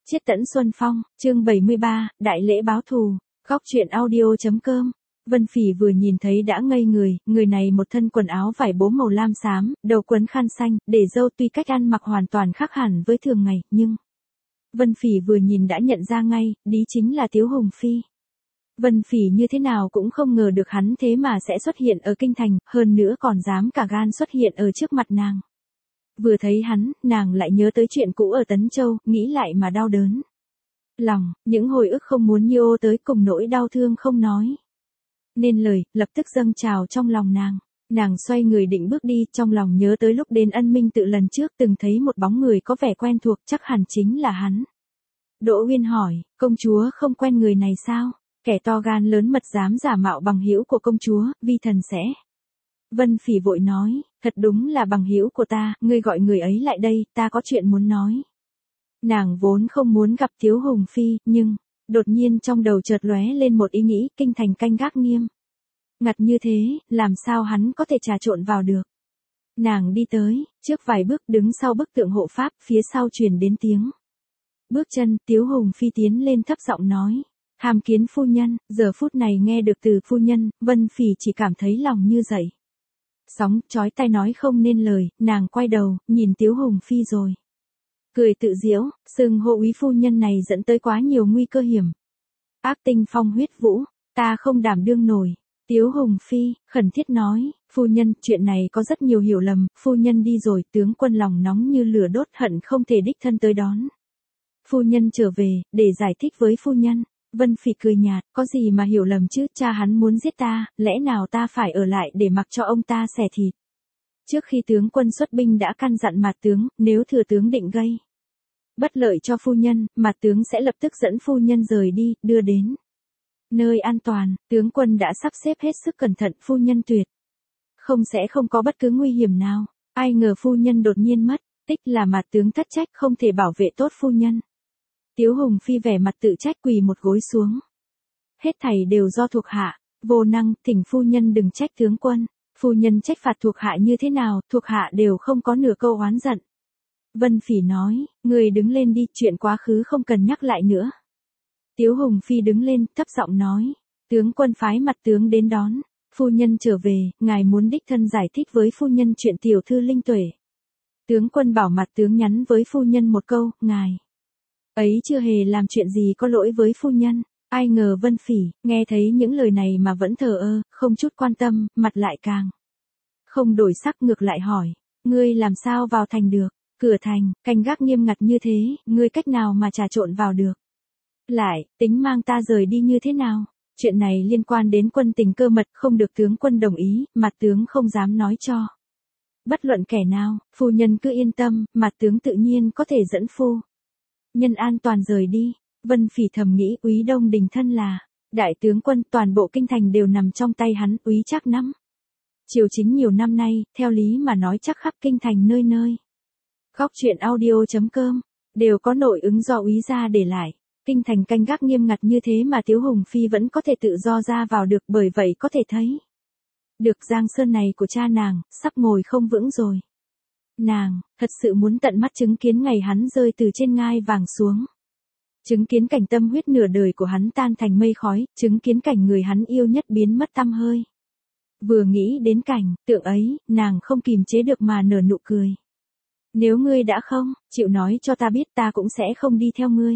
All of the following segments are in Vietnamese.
Chiết Tẫn Xuân Phong, chương 73, Đại lễ báo thù, góc truyện audio.com. Vân Phỉ vừa nhìn thấy đã ngây người này một thân quần áo vải bố màu lam xám, đầu quấn khăn xanh, để râu, tuy cách ăn mặc hoàn toàn khác hẳn với thường ngày, nhưng Vân Phỉ vừa nhìn đã nhận ra ngay, đó chính là Tiếu Hùng Phi. Vân Phỉ như thế nào cũng không ngờ được hắn thế mà sẽ xuất hiện ở kinh thành, hơn nữa còn dám cả gan xuất hiện ở trước mặt nàng. Vừa thấy hắn, nàng lại nhớ tới chuyện cũ ở Tấn Châu, nghĩ lại mà đau đớn lòng, những hồi ức không muốn như ô tới cùng nỗi đau thương không nói nên lời, lập tức dâng trào trong lòng nàng. Nàng xoay người định bước đi, trong lòng nhớ tới lúc đến Ân Minh Tự lần trước từng thấy một bóng người có vẻ quen thuộc, chắc hẳn chính là hắn. Đỗ Uyên hỏi, công chúa không quen người này sao? Kẻ to gan lớn mật dám giả mạo bằng hữu của công chúa, vi thần sẽ. Vân Phỉ vội nói, thật đúng là bằng hữu của ta, ngươi gọi người ấy lại đây, ta có chuyện muốn nói. Nàng vốn không muốn gặp Tiếu Hùng Phi, nhưng đột nhiên trong đầu chợt lóe lên một ý nghĩ, kinh thành canh gác nghiêm ngặt như thế, làm sao hắn có thể trà trộn vào được. Nàng đi tới, trước vài bước đứng sau bức tượng hộ pháp, phía sau truyền đến tiếng bước chân. Tiếu Hùng Phi tiến lên thấp giọng nói, tham kiến phu nhân. Giờ phút này nghe được từ phu nhân, Vân Phỉ chỉ cảm thấy lòng như dậy sóng, chói tai nói không nên lời. Nàng quay đầu, nhìn Tiếu Hùng Phi rồi cười tự giễu, xưng hô úy phu nhân này dẫn tới quá nhiều nguy cơ hiểm ác, tinh phong huyết vũ, ta không đảm đương nổi. Tiếu Hùng Phi khẩn thiết nói, phu nhân, chuyện này có rất nhiều hiểu lầm, phu nhân đi rồi, tướng quân lòng nóng như lửa đốt, hận không thể đích thân tới đón phu nhân trở về, để giải thích với phu nhân. Vân Phỉ cười nhạt, có gì mà hiểu lầm chứ, cha hắn muốn giết ta, lẽ nào ta phải ở lại để mặc cho ông ta xẻ thịt. Trước khi tướng quân xuất binh đã căn dặn Mạt tướng, nếu thừa tướng định gây bất lợi cho phu nhân, Mạt tướng sẽ lập tức dẫn phu nhân rời đi, đưa đến nơi an toàn. Tướng quân đã sắp xếp hết sức cẩn thận, phu nhân tuyệt sẽ không có bất cứ nguy hiểm nào. Ai ngờ phu nhân đột nhiên mất tích, là Mạt tướng thất trách, không thể bảo vệ tốt phu nhân. Tiếu Hùng Phi vẻ mặt tự trách, quỳ một gối xuống. Hết thảy đều do thuộc hạ vô năng, thỉnh phu nhân đừng trách tướng quân. Phu nhân trách phạt thuộc hạ như thế nào, thuộc hạ đều không có nửa câu oán giận. Vân Phỉ nói, người đứng lên đi, chuyện quá khứ không cần nhắc lại nữa. Tiếu Hùng Phi đứng lên, thấp giọng nói, tướng quân phái Mạt tướng đến đón phu nhân trở về, ngài muốn đích thân giải thích với phu nhân chuyện tiểu thư Linh Tuệ. Tướng quân bảo Mạt tướng nhắn với phu nhân một câu, ngài ấy chưa hề làm chuyện gì có lỗi với phu nhân. Ai ngờ Vân Phỉ nghe thấy những lời này mà vẫn thờ ơ, không chút quan tâm, mặt lại càng không đổi sắc, ngược lại hỏi, ngươi làm sao vào thành được? Cửa thành canh gác nghiêm ngặt như thế, ngươi cách nào mà trà trộn vào được? Lại tính mang ta rời đi như thế nào? Chuyện này liên quan đến quân tình cơ mật, không được tướng quân đồng ý, Mạt tướng không dám nói cho bất luận kẻ nào. Phu nhân cứ yên tâm, Mạt tướng tự nhiên có thể dẫn phu nhân an toàn rời đi. Vân Phỉ thầm nghĩ, úy Đông Đình thân là đại tướng quân, toàn bộ kinh thành đều nằm trong tay hắn, úy chắc nắm triều chính nhiều năm nay, theo lý mà nói chắc khắp kinh thành nơi nơi. Góc truyện audio.com đều có nội ứng do úy gia để lại. Kinh thành canh gác nghiêm ngặt như thế mà Tiếu Hùng Phi vẫn có thể tự do ra vào được, bởi vậy có thể thấy được Giang Sơn này của cha nàng sắp ngồi không vững rồi. Nàng thật sự muốn tận mắt chứng kiến ngày hắn rơi từ trên ngai vàng xuống, chứng kiến cảnh tâm huyết nửa đời của hắn tan thành mây khói, chứng kiến cảnh người hắn yêu nhất biến mất tăm hơi. Vừa nghĩ đến cảnh tượng ấy, nàng không kìm chế được mà nở nụ cười. Nếu ngươi đã không chịu nói cho ta biết, ta cũng sẽ không đi theo ngươi.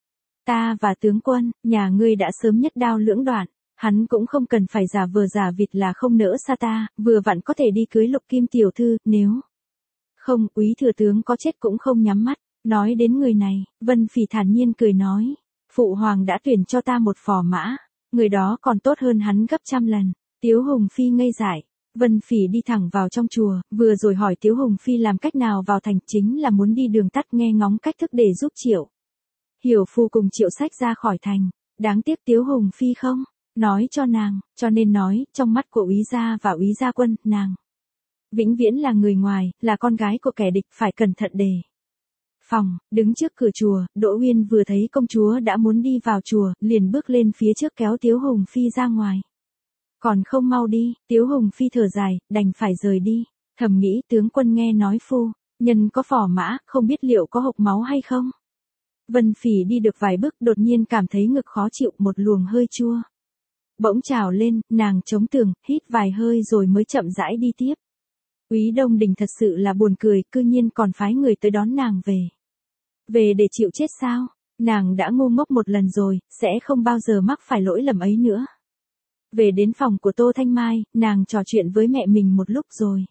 Ta và tướng quân, nhà ngươi đã sớm nhất đao lưỡng đoạn, hắn cũng không cần phải giả vờ giả vịt là không nỡ xa ta, vừa vặn có thể đi cưới Lục Kim tiểu thư, nếu không, úy thừa tướng có chết cũng không nhắm mắt. Nói đến người này, Vân Phỉ thản nhiên cười nói, phụ hoàng đã tuyển cho ta một phò mã, người đó còn tốt hơn hắn gấp trăm lần. Tiếu Hùng Phi ngây dại. Vân Phỉ đi thẳng vào trong chùa, vừa rồi hỏi Tiếu Hùng Phi làm cách nào vào thành, chính là muốn đi đường tắt, nghe ngóng cách thức để giúp Triệu Hiểu Phu cùng Triệu Sách ra khỏi thành. Đáng tiếc Tiếu Hùng Phi không nói cho nàng, cho nên nói, trong mắt của úy gia và úy gia quân, nàng vĩnh viễn là người ngoài, là con gái của kẻ địch, phải cẩn thận đề phòng. Đứng trước cửa chùa, Đỗ Uyên vừa thấy công chúa đã muốn đi vào chùa, liền bước lên phía trước kéo Tiếu Hùng Phi ra ngoài. Còn không mau đi. Tiếu Hùng Phi thở dài, đành phải rời đi. Thầm nghĩ, tướng quân nghe nói phu nhân có phò mã, không biết liệu có hộc máu hay không. Vân Phỉ đi được vài bước đột nhiên cảm thấy ngực khó chịu, một luồng hơi chua bỗng trào lên, nàng chống tường, hít vài hơi rồi mới chậm rãi đi tiếp. Úy Đông Đình thật sự là buồn cười, cư nhiên còn phái người tới đón nàng về. Về để chịu chết sao? Nàng đã ngu ngốc một lần rồi, sẽ không bao giờ mắc phải lỗi lầm ấy nữa. Về đến phòng của Tô Thanh Mai, nàng trò chuyện với mẹ mình một lúc rồi.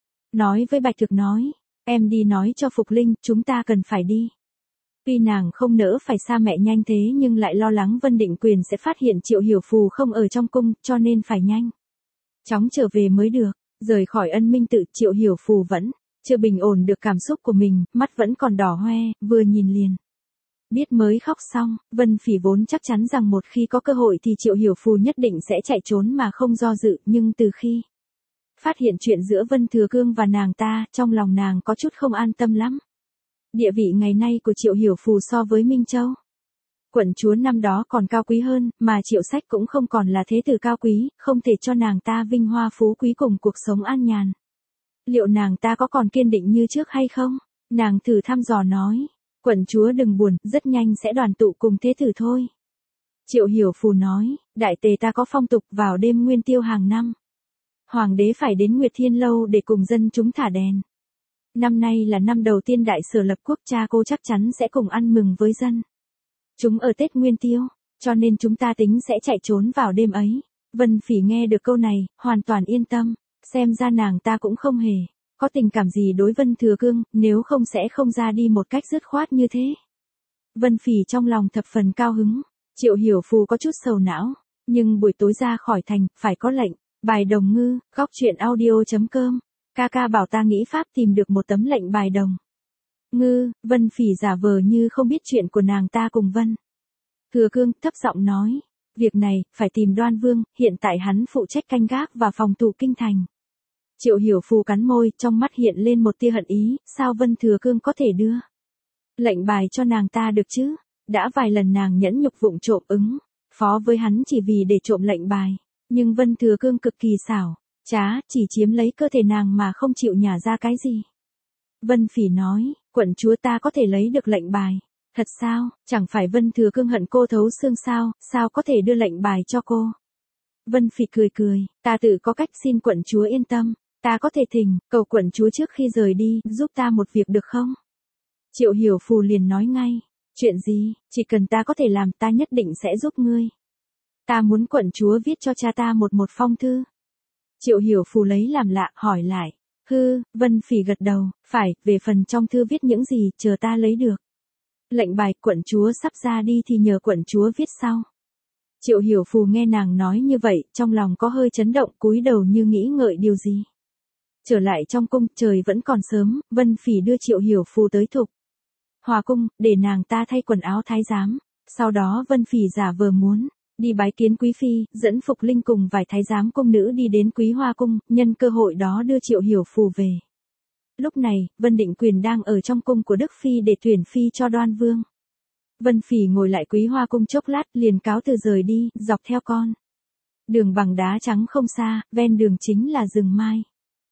Nói với Bạch Thực nói, em đi nói cho Phục Linh, chúng ta cần phải đi. Tuy nàng không nỡ phải xa mẹ nhanh thế nhưng lại lo lắng Vân Định Quyền sẽ phát hiện Triệu Hiểu Phù không ở trong cung, cho nên phải nhanh chóng trở về mới được. Rời khỏi Ân Minh Tự, Triệu Hiểu Phù vẫn chưa bình ổn được cảm xúc của mình, mắt vẫn còn đỏ hoe, vừa nhìn liền biết mới khóc xong. Vân Phỉ vốn chắc chắn rằng một khi có cơ hội thì Triệu Hiểu Phù nhất định sẽ chạy trốn mà không do dự, nhưng từ khi phát hiện chuyện giữa Vân Thừa Cương và nàng ta, trong lòng nàng có chút không an tâm lắm. Địa vị ngày nay của Triệu Hiểu Phù so với Minh Châu quận chúa năm đó còn cao quý hơn, mà Triệu Sách cũng không còn là thế tử cao quý, không thể cho nàng ta vinh hoa phú quý cùng cuộc sống an nhàn. Liệu nàng ta có còn kiên định như trước hay không? Nàng thử thăm dò nói, quận chúa đừng buồn, rất nhanh sẽ đoàn tụ cùng thế tử thôi. Triệu Hiểu Phù nói, đại tề ta có phong tục vào đêm nguyên tiêu hàng năm. Hoàng đế phải đến Nguyệt Thiên Lâu để cùng dân chúng thả đèn. Năm nay là năm đầu tiên đại sở lập quốc, cha cô chắc chắn sẽ cùng ăn mừng với dân chúng ở Tết Nguyên Tiêu, cho nên chúng ta tính sẽ chạy trốn vào đêm ấy. Vân Phỉ nghe được câu này, hoàn toàn yên tâm, xem ra nàng ta cũng không hề có tình cảm gì đối Vân Thừa Cương, nếu không sẽ không ra đi một cách dứt khoát như thế. Vân Phỉ trong lòng thập phần cao hứng. Triệu Hiểu Phù có chút sầu não, nhưng buổi tối ra khỏi thành, phải có lệnh. Bài đồng ngư, góc truyện audio.com. Ca bảo ta nghĩ pháp tìm được một tấm lệnh bài đồng ngư. Vân Phỉ giả vờ như không biết chuyện của nàng ta cùng Vân Thừa Cương, thấp giọng nói, việc này phải tìm Đoan Vương, hiện tại hắn phụ trách canh gác và phòng thủ kinh thành. Triệu Hiểu Phù cắn môi, trong mắt hiện lên một tia hận ý, sao Vân Thừa Cương có thể đưa lệnh bài cho nàng ta được chứ? Đã vài lần nàng nhẫn nhục vụng trộm ứng phó với hắn chỉ vì để trộm lệnh bài, nhưng Vân Thừa Cương cực kỳ xảo trá, chỉ chiếm lấy cơ thể nàng mà không chịu nhả ra cái gì. Vân Phỉ nói, quận chúa ta có thể lấy được lệnh bài. Thật sao, chẳng phải Vân Thừa Cương hận cô thấu xương sao, sao có thể đưa lệnh bài cho cô? Vân Phỉ cười, ta tự có cách, xin quận chúa yên tâm, ta có thể thỉnh cầu quận chúa trước khi rời đi, giúp ta một việc được không? Triệu Hiểu Phù liền nói ngay, chuyện gì, chỉ cần ta có thể làm, ta nhất định sẽ giúp ngươi. Ta muốn quận chúa viết cho cha ta một phong thư. Triệu Hiểu Phù lấy làm lạ, hỏi lại. Vân Phỉ gật đầu, phải, về phần trong thư viết những gì, chờ ta lấy được lệnh bài, quận chúa sắp ra đi thì nhờ quận chúa viết sau. Triệu Hiểu Phù nghe nàng nói như vậy, trong lòng có hơi chấn động, cúi đầu như nghĩ ngợi điều gì. Trở lại trong cung, trời vẫn còn sớm, Vân Phỉ đưa Triệu Hiểu Phù tới Thục Hòa cung, để nàng ta thay quần áo thái giám. Sau đó Vân Phỉ giả vờ muốn đi bái kiến quý phi, dẫn Phục Linh cùng vài thái giám cung nữ đi đến Quý Hoa cung, nhân cơ hội đó đưa Triệu Hiểu Phù về. Lúc này, Vân Định Quyền đang ở trong cung của Đức phi để tuyển phi cho Đoan Vương. Vân Phỉ ngồi lại Quý Hoa cung chốc lát, liền cáo từ rời đi, dọc theo con đường bằng đá trắng không xa, ven đường chính là rừng mai.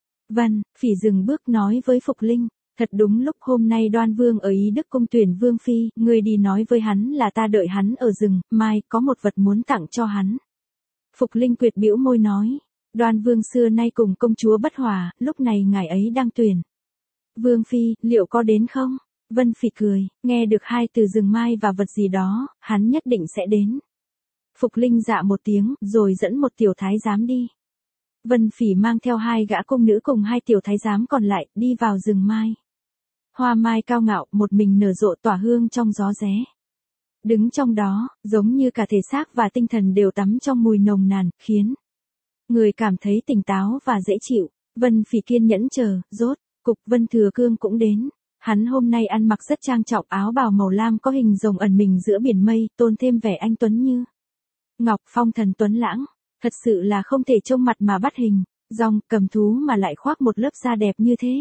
Vân Phỉ dừng bước nói với Phục Linh, thật đúng lúc hôm nay Đoan Vương ở Ý Đức cung tuyển Vương phi, ngươi đi nói với hắn là ta đợi hắn ở rừng mai, có một vật muốn tặng cho hắn. Phục Linh quyệt bĩu môi nói, Đoan Vương xưa nay cùng công chúa bất hòa, lúc này ngài ấy đang tuyển Vương phi, liệu có đến không? Vân Phỉ cười, nghe được hai từ rừng mai và vật gì đó, hắn nhất định sẽ đến. Phục Linh dạ một tiếng, rồi dẫn một tiểu thái giám đi. Vân Phỉ mang theo hai gã cung nữ cùng hai tiểu thái giám còn lại, đi vào rừng mai. Hoa mai cao ngạo, một mình nở rộ tỏa hương trong gió ré. Đứng trong đó, giống như cả thể xác và tinh thần đều tắm trong mùi nồng nàn, khiến người cảm thấy tỉnh táo và dễ chịu. Vân Phỉ kiên nhẫn chờ, rốt cục Vân Thừa Cương cũng đến. Hắn hôm nay ăn mặc rất trang trọng, áo bào màu lam có hình rồng ẩn mình giữa biển mây, tôn thêm vẻ anh tuấn như ngọc, phong thần tuấn lãng. Thật sự là không thể trông mặt mà bắt hình, rồng cầm thú mà lại khoác một lớp da đẹp như thế.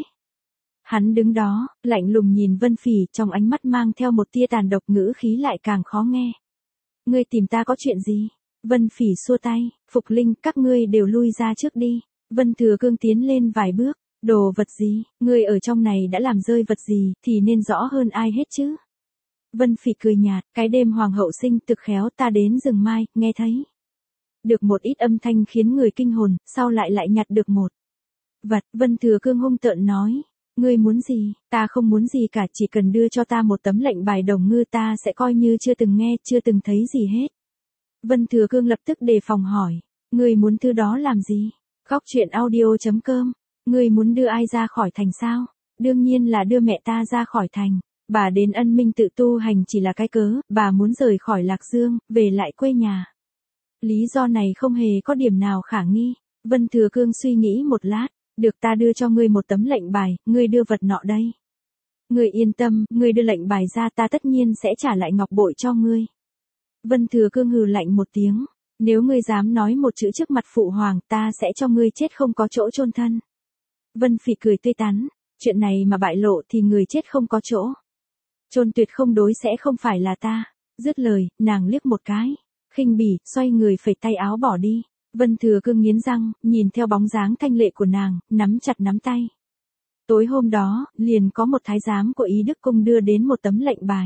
Hắn đứng đó, lạnh lùng nhìn Vân Phỉ, trong ánh mắt mang theo một tia tàn độc, ngữ khí lại càng khó nghe. Ngươi tìm ta có chuyện gì? Vân Phỉ xua tay, Phục Linh, các ngươi đều lui ra trước đi. Vân Thừa Cương tiến lên vài bước, đồ vật gì, ngươi ở trong này đã làm rơi vật gì, thì nên rõ hơn ai hết chứ. Vân Phỉ cười nhạt, cái đêm hoàng hậu sinh thực khéo ta đến rừng mai, nghe thấy. Được một ít âm thanh khiến người kinh hồn, sau lại nhặt được một vật. Vân Thừa Cương hung tợn nói. Ngươi muốn gì? Ta không muốn gì cả, chỉ cần đưa cho ta một tấm lệnh bài đồng ngư ta sẽ coi như chưa từng nghe, chưa từng thấy gì hết. Vân Thừa Cương lập tức đề phòng hỏi. Ngươi muốn thứ đó làm gì? Góc chuyện audio.com. Ngươi muốn đưa ai ra khỏi thành sao? Đương nhiên là đưa mẹ ta ra khỏi thành. Bà đến Ân Minh tự tu hành chỉ là cái cớ, bà muốn rời khỏi Lạc Dương, về lại quê nhà. Lý do này không hề có điểm nào khả nghi. Vân Thừa Cương suy nghĩ một lát. Được, ta đưa cho ngươi một tấm lệnh bài, ngươi đưa vật nọ đây. Ngươi yên tâm, ngươi đưa lệnh bài ra ta tất nhiên sẽ trả lại ngọc bội cho ngươi. Vân Thừa Cương hừ lạnh một tiếng. Nếu ngươi dám nói một chữ trước mặt phụ hoàng ta sẽ cho ngươi chết không có chỗ chôn thân. Vân Phỉ cười tươi tắn. Chuyện này mà bại lộ thì người chết không có chỗ chôn tuyệt không đối sẽ không phải là ta. Dứt lời, nàng liếc một cái. Khinh bỉ, xoay người phẩy tay áo bỏ đi. Vân Thừa Cương nghiến răng, nhìn theo bóng dáng thanh lệ của nàng, nắm chặt nắm tay. Tối hôm đó, liền có một thái giám của Ý Đức Cung đưa đến một tấm lệnh bài.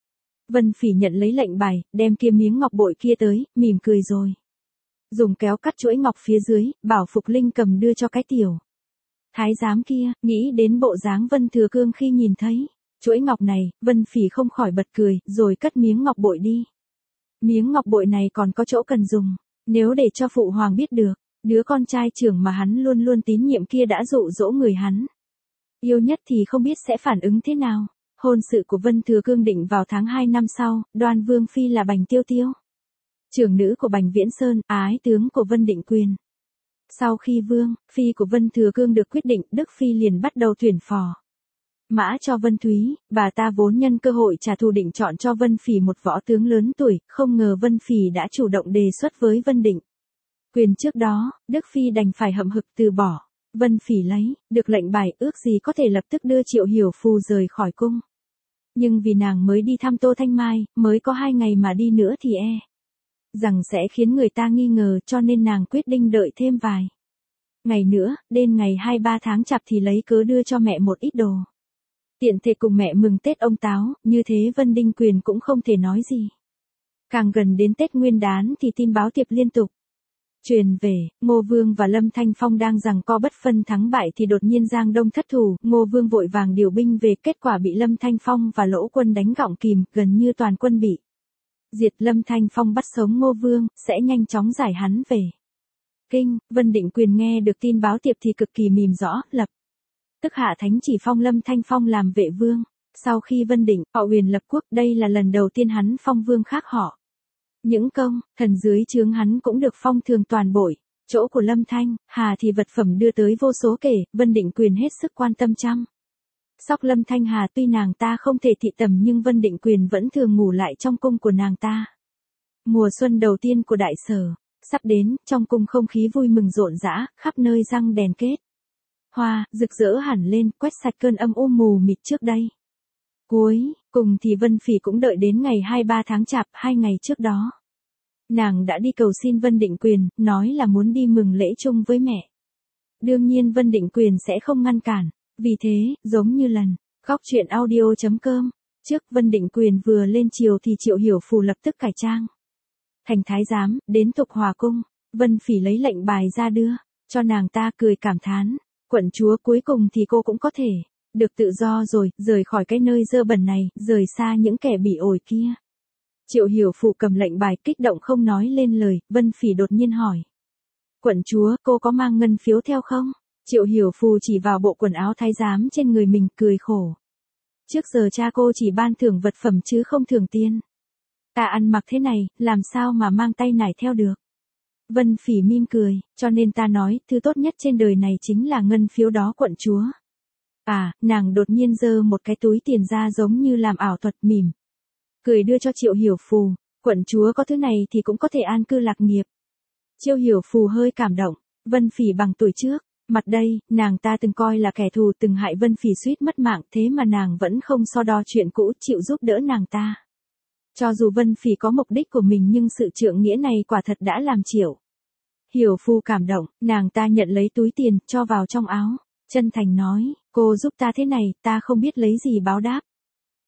Vân Phỉ nhận lấy lệnh bài, đem kia miếng ngọc bội kia tới, mỉm cười rồi. Dùng kéo cắt chuỗi ngọc phía dưới, bảo Phục Linh cầm đưa cho cái tiểu. Thái giám kia, nghĩ đến bộ dáng Vân Thừa Cương khi nhìn thấy chuỗi ngọc này, Vân Phỉ không khỏi bật cười, rồi cất miếng ngọc bội đi. Miếng ngọc bội này còn có chỗ cần dùng. Nếu để cho phụ hoàng biết được, đứa con trai trưởng mà hắn luôn luôn tín nhiệm kia đã dụ dỗ người hắn yêu nhất thì không biết sẽ phản ứng thế nào. Hôn sự của Vân Thừa Cương định vào tháng 2 năm sau, Đoan Vương phi là Bành Tiêu Tiêu, trưởng nữ của Bành Viễn Sơn, ái tướng của Vân Định Quyền. Sau khi Vương phi của Vân Thừa Cương được quyết định, Đức phi liền bắt đầu tuyển phò mã cho Vân Thúy, bà ta vốn nhân cơ hội trả thù định chọn cho Vân Phỉ một võ tướng lớn tuổi, không ngờ Vân Phỉ đã chủ động đề xuất với Vân Định Quyền trước đó, Đức phi đành phải hậm hực từ bỏ. Vân Phỉ lấy được lệnh bài, ước gì có thể lập tức đưa Triệu Hiểu Phù rời khỏi cung. Nhưng vì nàng mới đi thăm Tô Thanh Mai, mới có 2 ngày mà đi nữa thì rằng sẽ khiến người ta nghi ngờ, cho nên nàng quyết định đợi thêm vài ngày nữa, đến ngày 23 tháng Chạp thì lấy cớ đưa cho mẹ một ít đồ. Tiện thể cùng mẹ mừng Tết ông Táo, như thế Vân Định Quyền cũng không thể nói gì. Càng gần đến Tết Nguyên Đán thì tin báo thiệp liên tục truyền về, Ngô Vương và Lâm Thanh Phong đang giằng co bất phân thắng bại thì đột nhiên Giang Đông thất thủ, Ngô Vương vội vàng điều binh về, kết quả bị Lâm Thanh Phong và Lỗ Quân đánh gọng kìm, gần như toàn quân bị diệt. Lâm Thanh Phong bắt sống Ngô Vương, sẽ nhanh chóng giải hắn về kinh. Vân Định Quyền nghe được tin báo thiệp thì cực kỳ mỉm rõ, lập tức hạ thánh chỉ phong Lâm Thanh Phong làm vệ vương. Sau khi Vân Định, họ Huyền lập quốc, đây là lần đầu tiên hắn phong vương khác họ. Những công, thần dưới trướng hắn cũng được phong thường toàn bội. Chỗ của Lâm Thanh Hà thì vật phẩm đưa tới vô số kể, Vân Định Quyền hết sức quan tâm chăm sóc Lâm Thanh Hà, tuy nàng ta không thể thị tầm nhưng Vân Định Quyền vẫn thường ngủ lại trong cung của nàng ta. Mùa xuân đầu tiên của Đại Sở sắp đến, trong cung không khí vui mừng rộn rã, khắp nơi răng đèn kết hoa, rực rỡ hẳn lên, quét sạch cơn âm u mù mịt trước đây. Cuối cùng thì Vân Phỉ cũng đợi đến ngày 23 tháng Chạp, 2 ngày trước đó. Nàng đã đi cầu xin Vân Định Quyền, nói là muốn đi mừng lễ chung với mẹ. Đương nhiên Vân Định Quyền sẽ không ngăn cản. Vì thế, giống như lần góc chuyện audio.com, trước Vân Định Quyền vừa lên triều thì Triệu Hiểu Phù lập tức cải trang thành thái giám, đến Tục Hòa cung. Vân Phỉ lấy lệnh bài ra đưa cho nàng ta, cười cảm thán, quận chúa cuối cùng thì cô cũng có thể được tự do rồi, rời khỏi cái nơi dơ bẩn này, rời xa những kẻ bỉ ổi kia. Triệu Hiểu Phù cầm lệnh bài kích động không nói lên lời. Vân Phỉ đột nhiên hỏi, quận chúa, cô có mang ngân phiếu theo không? Triệu Hiểu Phù chỉ vào bộ quần áo thái giám trên người mình, cười khổ. Trước giờ cha cô chỉ ban thưởng vật phẩm chứ không thưởng tiền. Ta ăn mặc thế này, làm sao mà mang tay nải theo được? Vân Phỉ mỉm cười, cho nên ta nói, thứ tốt nhất trên đời này chính là ngân phiếu đó quận chúa. À, nàng đột nhiên giơ một cái túi tiền ra giống như làm ảo thuật, mỉm cười đưa cho Triệu Hiểu Phù. Quận chúa có thứ này thì cũng có thể an cư lạc nghiệp. Triệu Hiểu Phù hơi cảm động. Vân Phỉ bằng tuổi trước mặt đây, nàng ta từng coi là kẻ thù, từng hại Vân Phỉ suýt mất mạng, thế mà nàng vẫn không so đo chuyện cũ, chịu giúp đỡ nàng ta. Cho dù Vân Phỉ có mục đích của mình nhưng sự trượng nghĩa này quả thật đã làm Triệu Hiểu Phù cảm động. Nàng ta nhận lấy túi tiền, cho vào trong áo, chân thành nói, cô giúp ta thế này, ta không biết lấy gì báo đáp.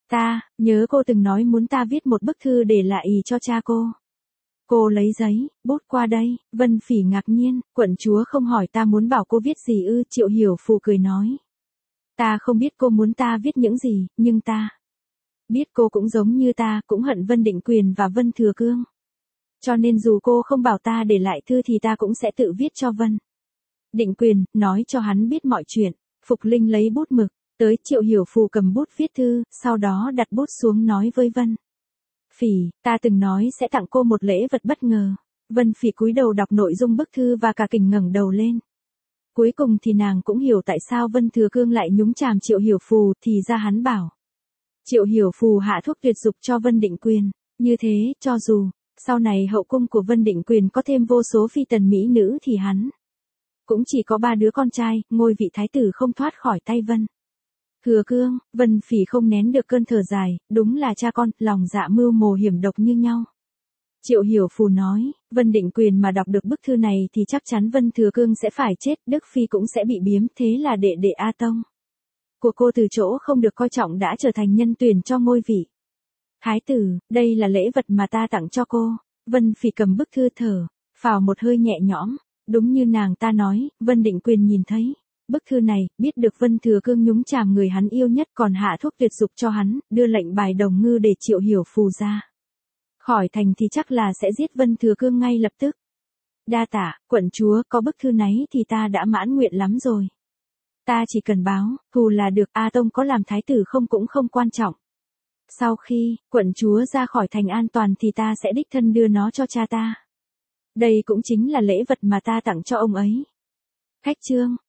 Ta, nhớ cô từng nói muốn ta viết một bức thư để lại cho cha cô. Cô lấy giấy, bút qua đây, Vân Phỉ ngạc nhiên, quận chúa không hỏi ta muốn bảo cô viết gì ư, Triệu Hiểu Phù cười nói. Ta không biết cô muốn ta viết những gì, nhưng ta biết cô cũng giống như ta, cũng hận Vân Định Quyền và Vân Thừa Cương. Cho nên dù cô không bảo ta để lại thư thì ta cũng sẽ tự viết cho Vân Định Quyền, nói cho hắn biết mọi chuyện. Phục Linh lấy bút mực, tới Triệu Hiểu Phù cầm bút viết thư, sau đó đặt bút xuống nói với Vân Phỉ, ta từng nói sẽ tặng cô một lễ vật bất ngờ. Vân Phỉ cúi đầu đọc nội dung bức thư và cả kinh ngẩng đầu lên. Cuối cùng thì nàng cũng hiểu tại sao Vân Thừa Cương lại nhúng chàm Triệu Hiểu Phù, thì ra hắn bảo Triệu Hiểu Phù hạ thuốc tuyệt dục cho Vân Định Quyền. Như thế, cho dù sau này hậu cung của Vân Định Quyền có thêm vô số phi tần mỹ nữ thì hắn cũng chỉ có 3 đứa con trai, ngôi vị thái tử không thoát khỏi tay Vân Thừa Cương. Vân Phỉ không nén được cơn thở dài, đúng là cha con, lòng dạ mưu mô hiểm độc như nhau. Triệu Hiểu Phù nói, Vân Định Quyền mà đọc được bức thư này thì chắc chắn Vân Thừa Cương sẽ phải chết, Đức Phi cũng sẽ bị biếm, thế là đệ đệ A Tông của cô từ chỗ không được coi trọng đã trở thành nhân tuyển cho ngôi vị thái tử, đây là lễ vật mà ta tặng cho cô. Vân Phỉ cầm bức thư thở phào một hơi nhẹ nhõm, đúng như nàng ta nói, Vân Định Quyền nhìn thấy bức thư này, biết được Vân Thừa Cương nhúng chàm người hắn yêu nhất còn hạ thuốc tuyệt dục cho hắn, đưa lệnh bài đồng ngư để Triệu Hiểu Phù ra khỏi thành thì chắc là sẽ giết Vân Thừa Cương ngay lập tức. Đa tạ, quận chúa, có bức thư này thì ta đã mãn nguyện lắm rồi. Ta chỉ cần báo thù là được, A Tông có làm thái tử không cũng không quan trọng. Sau khi quận chúa ra khỏi thành an toàn thì ta sẽ đích thân đưa nó cho cha ta. Đây cũng chính là lễ vật mà ta tặng cho ông ấy. Khách trương.